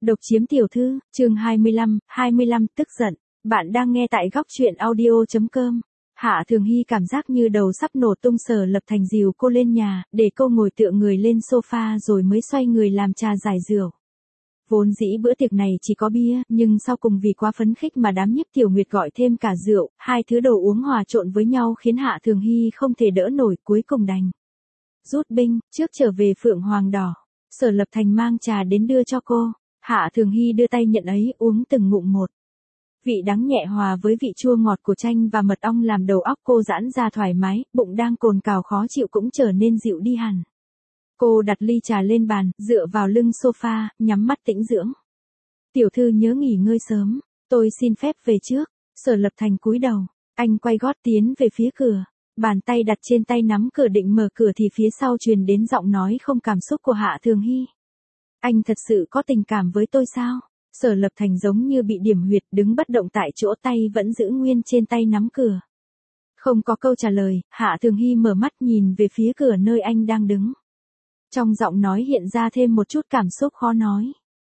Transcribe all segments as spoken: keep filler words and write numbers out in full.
Độc chiếm tiểu thư, chương hai mươi lăm, hai mươi lăm tức giận. Bạn đang nghe tại góc truyện audio chấm com. Hạ Thường Hy cảm giác như đầu sắp nổ tung. Sở Lập Thành dìu cô lên nhà, để cô ngồi tựa người lên sofa rồi mới xoay người làm trà giải rượu. Vốn dĩ bữa tiệc này chỉ có bia, nhưng sau cùng vì quá phấn khích mà đám nhiếp tiểu nguyệt gọi thêm cả rượu, hai thứ đồ uống hòa trộn với nhau khiến Hạ Thường Hy không thể đỡ nổi, cuối cùng đành rút binh. Trước trở về Phượng Hoàng Đỏ, Sở Lập Thành mang trà đến đưa cho cô. Hạ Thường Hy đưa tay nhận ấy, uống từng ngụm một. Vị đắng nhẹ hòa với vị chua ngọt của chanh và mật ong làm đầu óc cô giãn ra thoải mái, bụng đang cồn cào khó chịu cũng trở nên dịu đi hẳn. Cô đặt ly trà lên bàn, dựa vào lưng sofa, nhắm mắt tĩnh dưỡng. Tiểu thư nhớ nghỉ ngơi sớm, tôi xin phép về trước. Sở Lập Thành cúi đầu, anh quay gót tiến về phía cửa. Bàn tay đặt trên tay nắm cửa định mở cửa thì phía sau truyền đến giọng nói không cảm xúc của Hạ Thường Hy. Anh thật sự có tình cảm với tôi sao? Sở Lập Thành giống như bị điểm huyệt, đứng bất động tại chỗ, tay vẫn giữ nguyên trên tay nắm cửa. Không có câu trả lời, Hạ Thường Hy mở mắt nhìn về phía cửa nơi anh đang đứng. Trong giọng nói hiện ra thêm một chút cảm xúc khó nói.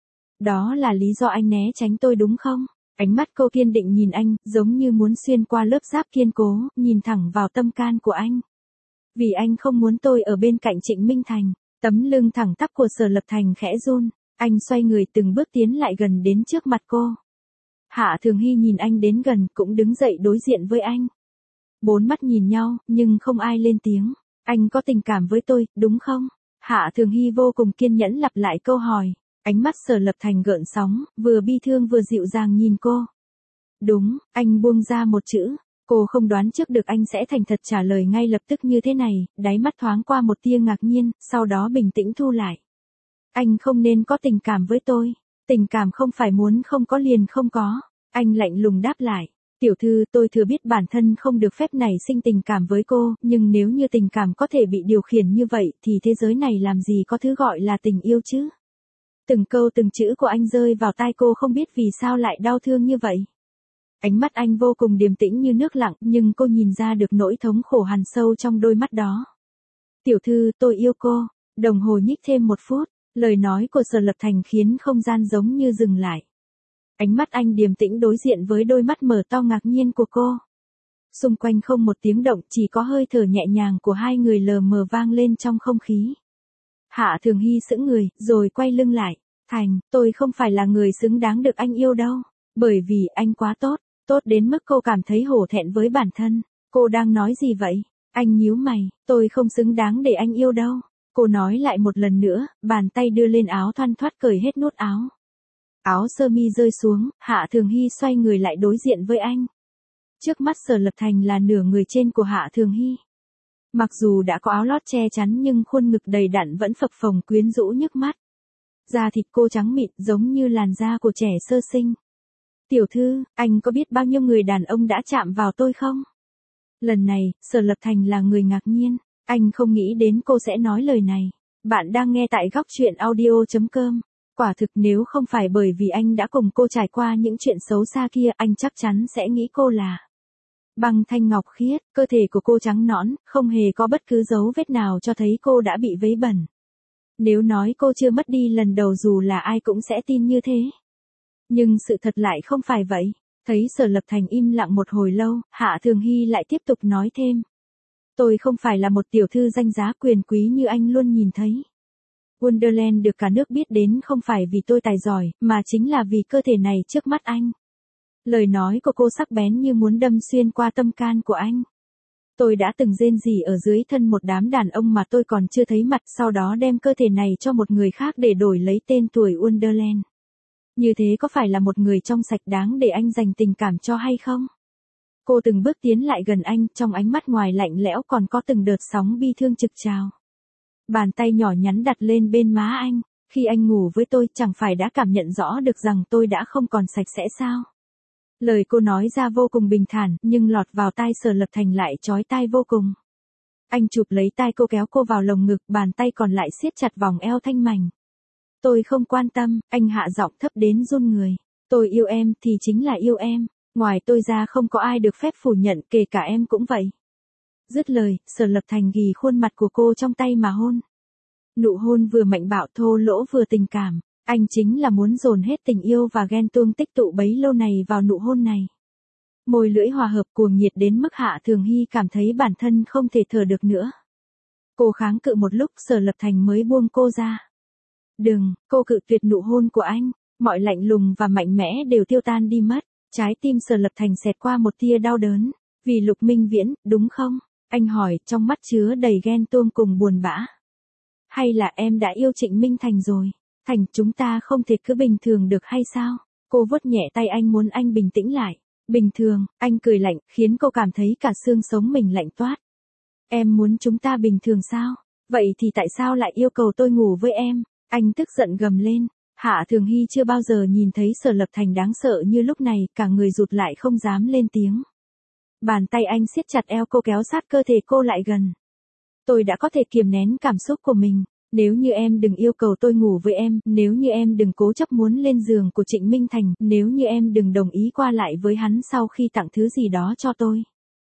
Đó là lý do anh né tránh tôi đúng không? Ánh mắt cô kiên định nhìn anh, giống như muốn xuyên qua lớp giáp kiên cố, nhìn thẳng vào tâm can của anh. Vì anh không muốn tôi ở bên cạnh Trịnh Minh Thành. Tấm lưng thẳng tắp của Sở Lập Thành khẽ run, anh xoay người từng bước tiến lại gần đến trước mặt cô. Hạ Thường Hy nhìn anh đến gần, cũng đứng dậy đối diện với anh. Bốn mắt nhìn nhau, nhưng không ai lên tiếng. Anh có tình cảm với tôi, đúng không? Hạ Thường Hy vô cùng kiên nhẫn lặp lại câu hỏi. Ánh mắt Sở Lập Thành gợn sóng, vừa bi thương vừa dịu dàng nhìn cô. Đúng, anh buông ra một chữ. Cô không đoán trước được anh sẽ thành thật trả lời ngay lập tức như thế này, đáy mắt thoáng qua một tia ngạc nhiên, sau đó bình tĩnh thu lại. Anh không nên có tình cảm với tôi. Tình cảm không phải muốn không có liền không có. Anh lạnh lùng đáp lại. Tiểu thư, tôi thừa biết bản thân không được phép nảy sinh tình cảm với cô, nhưng nếu như tình cảm có thể bị điều khiển như vậy, thì thế giới này làm gì có thứ gọi là tình yêu chứ? Từng câu từng chữ của anh rơi vào tai cô, không biết vì sao lại đau thương như vậy. Ánh mắt anh vô cùng điềm tĩnh như nước lặng, nhưng cô nhìn ra được nỗi thống khổ hằn sâu trong đôi mắt đó. Tiểu thư, tôi yêu cô. Đồng hồ nhích thêm một phút, lời nói của Sở Lập Thành khiến không gian giống như dừng lại. Ánh mắt anh điềm tĩnh đối diện với đôi mắt mở to ngạc nhiên của cô. Xung quanh không một tiếng động, chỉ có hơi thở nhẹ nhàng của hai người lờ mờ vang lên trong không khí. Hạ Thường Hy sững người, rồi quay lưng lại. Thành, tôi không phải là người xứng đáng được anh yêu đâu. Bởi vì anh quá tốt. Tốt đến mức cô cảm thấy hổ thẹn với bản thân. Cô đang nói gì vậy? Anh nhíu mày, tôi không xứng đáng để anh yêu đâu. Cô nói lại một lần nữa, bàn tay đưa lên áo thoăn thoắt cởi hết nút áo. Áo sơ mi rơi xuống, Hạ Thường Hy xoay người lại đối diện với anh. Trước mắt Sở Lập Thành là nửa người trên của Hạ Thường Hy. Mặc dù đã có áo lót che chắn nhưng khuôn ngực đầy đặn vẫn phập phồng quyến rũ nhức mắt. Da thịt cô trắng mịn giống như làn da của trẻ sơ sinh. Tiểu thư, anh có biết bao nhiêu người đàn ông đã chạm vào tôi không? Lần này, Sở Lập Thành là người ngạc nhiên. Anh không nghĩ đến cô sẽ nói lời này. Bạn đang nghe tại góc truyện audio chấm com. Quả thực nếu không phải bởi vì anh đã cùng cô trải qua những chuyện xấu xa kia, anh chắc chắn sẽ nghĩ cô là băng thanh ngọc khiết. Cơ thể của cô trắng nõn, không hề có bất cứ dấu vết nào cho thấy cô đã bị vấy bẩn. Nếu nói cô chưa mất đi lần đầu, dù là ai cũng sẽ tin như thế. Nhưng sự thật lại không phải vậy. Thấy Sở Lập Thành im lặng một hồi lâu, Hạ Thường Hy lại tiếp tục nói thêm. Tôi không phải là một tiểu thư danh giá quyền quý như anh luôn nhìn thấy. Wonderland được cả nước biết đến không phải vì tôi tài giỏi, mà chính là vì cơ thể này trước mắt anh. Lời nói của cô sắc bén như muốn đâm xuyên qua tâm can của anh. Tôi đã từng rên rỉ ở dưới thân một đám đàn ông mà tôi còn chưa thấy mặt, sau đó đem cơ thể này cho một người khác để đổi lấy tên tuổi Wonderland. Như thế có phải là một người trong sạch đáng để anh dành tình cảm cho hay không? Cô từng bước tiến lại gần anh, trong ánh mắt ngoài lạnh lẽo còn có từng đợt sóng bi thương trực trào. Bàn tay nhỏ nhắn đặt lên bên má anh. Khi anh ngủ với tôi, chẳng phải đã cảm nhận rõ được rằng tôi đã không còn sạch sẽ sao? Lời cô nói ra vô cùng bình thản, nhưng lọt vào tai Sở Lập Thành lại chói tai vô cùng. Anh chụp lấy tai cô, kéo cô vào lồng ngực, bàn tay còn lại siết chặt vòng eo thanh mảnh. Tôi không quan tâm, anh hạ giọng thấp đến run người. Tôi yêu em thì chính là yêu em. Ngoài tôi ra không có ai được phép phủ nhận, kể cả em cũng vậy. Dứt lời, Sở Lập Thành ghì khuôn mặt của cô trong tay mà hôn. Nụ hôn vừa mạnh bạo thô lỗ vừa tình cảm. Anh chính là muốn dồn hết tình yêu và ghen tuông tích tụ bấy lâu này vào nụ hôn này. Môi lưỡi hòa hợp cuồng nhiệt đến mức Hạ Thường Hy cảm thấy bản thân không thể thở được nữa. Cô kháng cự một lúc, Sở Lập Thành mới buông cô ra. Đừng, cô cự tuyệt nụ hôn của anh, mọi lạnh lùng và mạnh mẽ đều tiêu tan đi mất. Trái tim Sở Lập Thành xẹt qua một tia đau đớn. Vì Lục Minh Viễn, đúng không? Anh hỏi, trong mắt chứa đầy ghen tuông cùng buồn bã. Hay là em đã yêu Trịnh Minh Thành rồi? Thành, chúng ta không thể cứ bình thường được hay sao? Cô vuốt nhẹ tay anh, muốn anh bình tĩnh lại. Bình thường, anh cười lạnh, khiến cô cảm thấy cả xương sống mình lạnh toát. Em muốn chúng ta bình thường sao? Vậy thì tại sao lại yêu cầu tôi ngủ với em? Anh tức giận gầm lên. Hạ Thường Hy chưa bao giờ nhìn thấy Sở Lập Thành đáng sợ như lúc này, cả người rụt lại không dám lên tiếng. Bàn tay anh siết chặt eo cô, kéo sát cơ thể cô lại gần. Tôi đã có thể kiềm nén cảm xúc của mình. Nếu như em đừng yêu cầu tôi ngủ với em, nếu như em đừng cố chấp muốn lên giường của Trịnh Minh Thành, nếu như em đừng đồng ý qua lại với hắn sau khi tặng thứ gì đó cho tôi.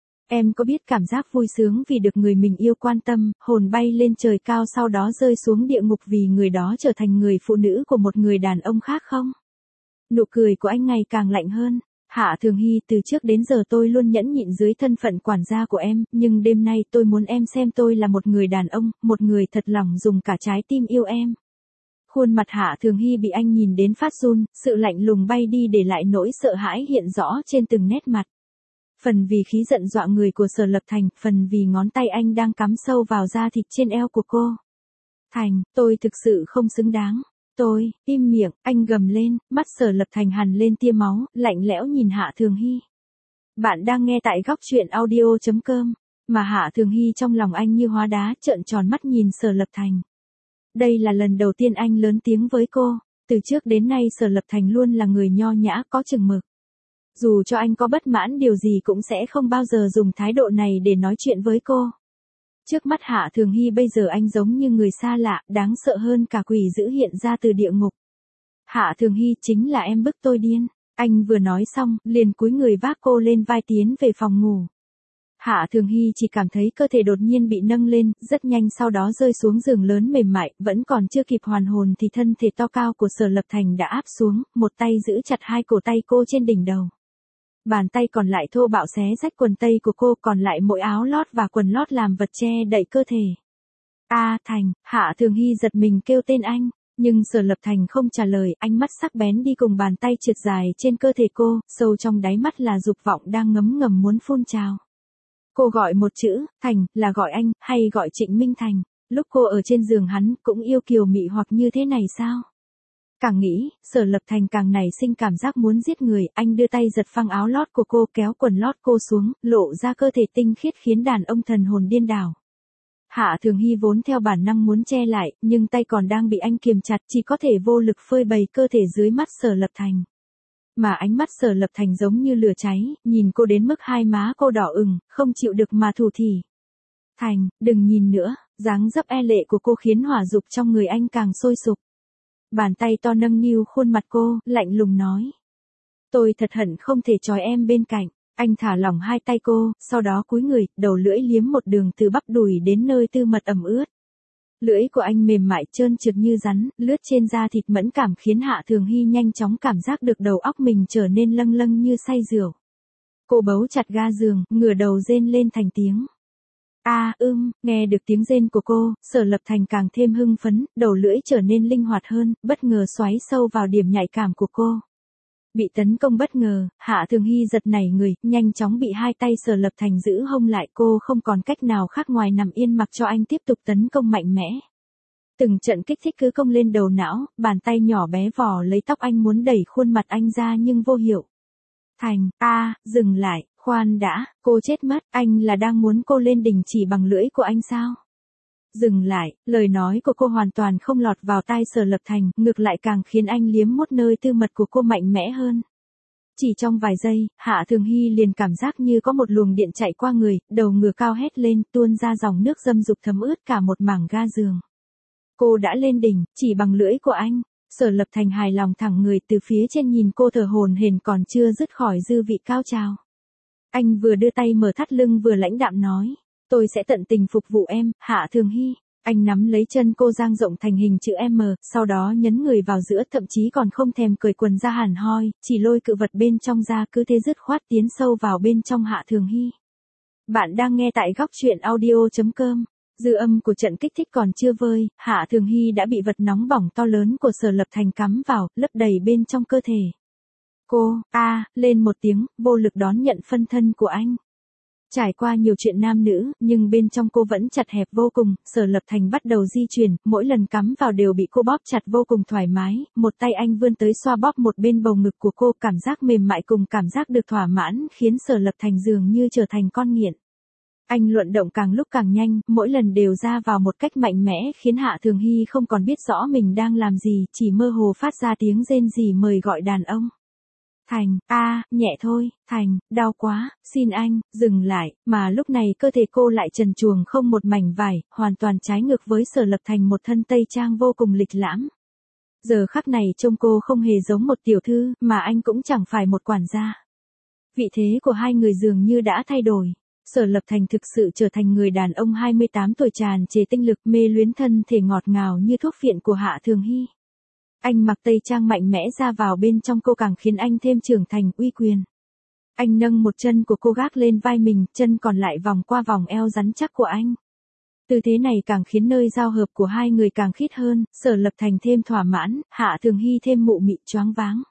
Em có biết cảm giác vui sướng vì được người mình yêu quan tâm, hồn bay lên trời cao sau đó rơi xuống địa ngục vì người đó trở thành người phụ nữ của một người đàn ông khác không? Nụ cười của anh ngày càng lạnh hơn. Hạ Thường Hy, từ trước đến giờ tôi luôn nhẫn nhịn dưới thân phận quản gia của em, nhưng đêm nay tôi muốn em xem tôi là một người đàn ông, một người thật lòng dùng cả trái tim yêu em. Khuôn mặt Hạ Thường Hy bị anh nhìn đến phát run, sự lạnh lùng bay đi để lại nỗi sợ hãi hiện rõ trên từng nét mặt. Phần vì khí giận dọa người của Sở Lập Thành, phần vì ngón tay anh đang cắm sâu vào da thịt trên eo của cô. Thành, tôi thực sự không xứng đáng. Tôi, im miệng, anh gầm lên, mắt Sở Lập Thành hằn lên tia máu, lạnh lẽo nhìn Hạ Thường Hy. Bạn đang nghe tại góc truyện audio chấm com, mà Hạ Thường Hy trong lòng anh như hóa đá, trợn tròn mắt nhìn Sở Lập Thành. Đây là lần đầu tiên anh lớn tiếng với cô, từ trước đến nay Sở Lập Thành luôn là người nho nhã có chừng mực. Dù cho anh có bất mãn điều gì cũng sẽ không bao giờ dùng thái độ này để nói chuyện với cô. Trước mắt Hạ Thường Hy bây giờ anh giống như người xa lạ, đáng sợ hơn cả quỷ dữ hiện ra từ địa ngục. Hạ Thường Hy, chính là em bức tôi điên. Anh vừa nói xong, liền cúi người vác cô lên vai tiến về phòng ngủ. Hạ Thường Hy chỉ cảm thấy cơ thể đột nhiên bị nâng lên, rất nhanh sau đó rơi xuống giường lớn mềm mại, vẫn còn chưa kịp hoàn hồn thì thân thể to cao của Sở Lập Thành đã áp xuống, một tay giữ chặt hai cổ tay cô trên đỉnh đầu. Bàn tay còn lại thô bạo xé rách quần tây của cô, còn lại mỗi áo lót và quần lót làm vật che đậy cơ thể. A Thành, Hạ Thường Hy giật mình kêu tên anh, nhưng Sở Lập Thành không trả lời, ánh mắt sắc bén đi cùng bàn tay trượt dài trên cơ thể cô, sâu trong đáy mắt là dục vọng đang ngấm ngầm muốn phun trào. Cô gọi một chữ, Thành, là gọi anh, hay gọi Trịnh Minh Thành, lúc cô ở trên giường hắn cũng yêu kiều mị hoặc như thế này sao? Càng nghĩ, Sở Lập Thành càng nảy sinh cảm giác muốn giết người, anh đưa tay giật phăng áo lót của cô, kéo quần lót cô xuống, lộ ra cơ thể tinh khiết khiến đàn ông thần hồn điên đảo. Hạ Thường Hy vốn theo bản năng muốn che lại, nhưng tay còn đang bị anh kiềm chặt, chỉ có thể vô lực phơi bày cơ thể dưới mắt Sở Lập Thành. Mà ánh mắt Sở Lập Thành giống như lửa cháy, nhìn cô đến mức hai má cô đỏ ửng, không chịu được mà thủ thỉ. Thành, đừng nhìn nữa, dáng dấp e lệ của cô khiến hỏa dục trong người anh càng sôi sục. Bàn tay to nâng niu khuôn mặt cô, lạnh lùng nói. Tôi thật hận không thể trói em bên cạnh. Anh thả lỏng hai tay cô, sau đó cúi người, đầu lưỡi liếm một đường từ bắp đùi đến nơi tư mật ẩm ướt. Lưỡi của anh mềm mại trơn trượt như rắn, lướt trên da thịt mẫn cảm khiến Hạ Thường Hy nhanh chóng cảm giác được đầu óc mình trở nên lâng lâng như say rượu. Cô bấu chặt ga giường, ngửa đầu rên lên thành tiếng. A à, ưm, nghe được tiếng rên của cô, Sở Lập Thành càng thêm hưng phấn, đầu lưỡi trở nên linh hoạt hơn, bất ngờ xoáy sâu vào điểm nhạy cảm của cô. Bị tấn công bất ngờ, Hạ Thường Hy giật nảy người, nhanh chóng bị hai tay Sở Lập Thành giữ hông lại, cô không còn cách nào khác ngoài nằm yên mặc cho anh tiếp tục tấn công mạnh mẽ. Từng trận kích thích cứ công lên đầu não, bàn tay nhỏ bé vò lấy tóc anh muốn đẩy khuôn mặt anh ra nhưng vô hiệu. Thành, a, à, dừng lại, khoan đã, cô chết mất, anh là đang muốn cô lên đình chỉ bằng lưỡi của anh sao? Dừng lại, lời nói của cô hoàn toàn không lọt vào tai Sở Lập Thành, ngược lại càng khiến anh liếm mốt nơi tư mật của cô mạnh mẽ hơn. Chỉ trong vài giây, Hạ Thường Hy liền cảm giác như có một luồng điện chạy qua người, đầu ngửa cao hét lên, tuôn ra dòng nước dâm dục thấm ướt cả một mảng ga giường. Cô đã lên đỉnh, chỉ bằng lưỡi của anh. Sở Lập Thành hài lòng thẳng người từ phía trên nhìn cô thở hổn hển còn chưa dứt khỏi dư vị cao trào. Anh vừa đưa tay mở thắt lưng vừa lãnh đạm nói. Tôi sẽ tận tình phục vụ em, Hạ Thường Hy. Anh nắm lấy chân cô dang rộng thành hình chữ M, sau đó nhấn người vào giữa, thậm chí còn không thèm cởi quần ra hẳn hoi, chỉ lôi cự vật bên trong ra, cứ thế dứt khoát tiến sâu vào bên trong Hạ Thường Hy. Bạn đang nghe tại góc truyện audio chấm com. Dư âm của trận kích thích còn chưa vơi, Hạ Thường Hy đã bị vật nóng bỏng to lớn của Sở Lập Thành cắm vào, lấp đầy bên trong cơ thể. Cô, a, lên một tiếng, vô lực đón nhận phân thân của anh. Trải qua nhiều chuyện nam nữ, nhưng bên trong cô vẫn chặt hẹp vô cùng, Sở Lập Thành bắt đầu di chuyển, mỗi lần cắm vào đều bị cô bóp chặt vô cùng thoải mái, một tay anh vươn tới xoa bóp một bên bầu ngực của cô, cảm giác mềm mại cùng cảm giác được thỏa mãn, khiến Sở Lập Thành dường như trở thành con nghiện. Anh luận động càng lúc càng nhanh, mỗi lần đều ra vào một cách mạnh mẽ, khiến Hạ Thường Hy không còn biết rõ mình đang làm gì, chỉ mơ hồ phát ra tiếng rên rỉ mời gọi đàn ông. Thành, a, nhẹ thôi, Thành, đau quá, xin anh, dừng lại, mà lúc này cơ thể cô lại trần truồng không một mảnh vải, hoàn toàn trái ngược với Sở Lập Thành một thân tây trang vô cùng lịch lãm. Giờ khắc này trông cô không hề giống một tiểu thư, mà anh cũng chẳng phải một quản gia. Vị thế của hai người dường như đã thay đổi. Sở Lập Thành thực sự trở thành người đàn ông hai mươi tám tuổi tràn trề tinh lực, mê luyến thân thể ngọt ngào như thuốc phiện của Hạ Thường Hy. Anh mặc tây trang mạnh mẽ ra vào bên trong cô càng khiến anh thêm trưởng thành, uy quyền. Anh nâng một chân của cô gác lên vai mình, chân còn lại vòng qua vòng eo rắn chắc của anh. Tư thế này càng khiến nơi giao hợp của hai người càng khít hơn, Sở Lập Thành thêm thỏa mãn, Hạ Thường Hy thêm mụ mị choáng váng.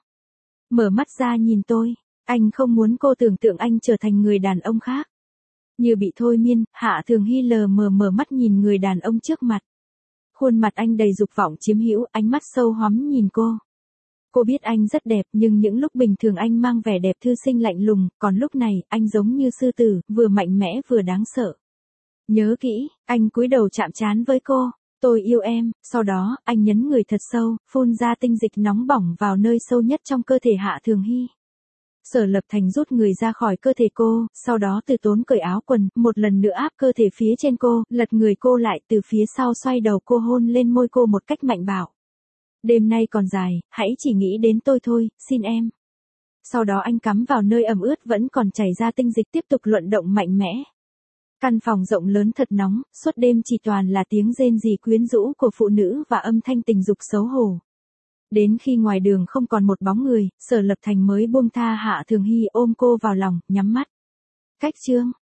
Mở mắt ra nhìn tôi, anh không muốn cô tưởng tượng anh trở thành người đàn ông khác. Như bị thôi miên, Hạ Thường Hy lờ mờ mở mắt nhìn người đàn ông trước mặt. Khuôn mặt anh đầy dục vọng chiếm hữu, ánh mắt sâu hoắm nhìn cô. Cô biết anh rất đẹp, nhưng những lúc bình thường anh mang vẻ đẹp thư sinh lạnh lùng, còn lúc này, anh giống như sư tử, vừa mạnh mẽ vừa đáng sợ. Nhớ kỹ, anh cúi đầu chạm trán với cô. Tôi yêu em, sau đó, anh nhấn người thật sâu, phun ra tinh dịch nóng bỏng vào nơi sâu nhất trong cơ thể Hạ Thường Hy. Sở Lập Thành rút người ra khỏi cơ thể cô, sau đó từ tốn cởi áo quần, một lần nữa áp cơ thể phía trên cô, lật người cô lại từ phía sau xoay đầu cô hôn lên môi cô một cách mạnh bạo. Đêm nay còn dài, hãy chỉ nghĩ đến tôi thôi, xin em. Sau đó anh cắm vào nơi ẩm ướt vẫn còn chảy ra tinh dịch tiếp tục luận động mạnh mẽ. Căn phòng rộng lớn thật nóng, suốt đêm chỉ toàn là tiếng rên rỉ quyến rũ của phụ nữ và âm thanh tình dục xấu hổ. Đến khi ngoài đường không còn một bóng người, Sở Lập Thành mới buông tha Hạ Thường Hy ôm cô vào lòng, nhắm mắt. Cách chương